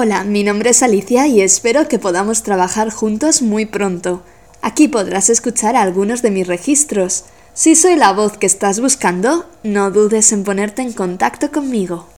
Hola, mi nombre es Alicia y espero que podamos trabajar juntos muy pronto. Aquí podrás escuchar algunos de mis registros. Si soy la voz que estás buscando, no dudes en ponerte en contacto conmigo.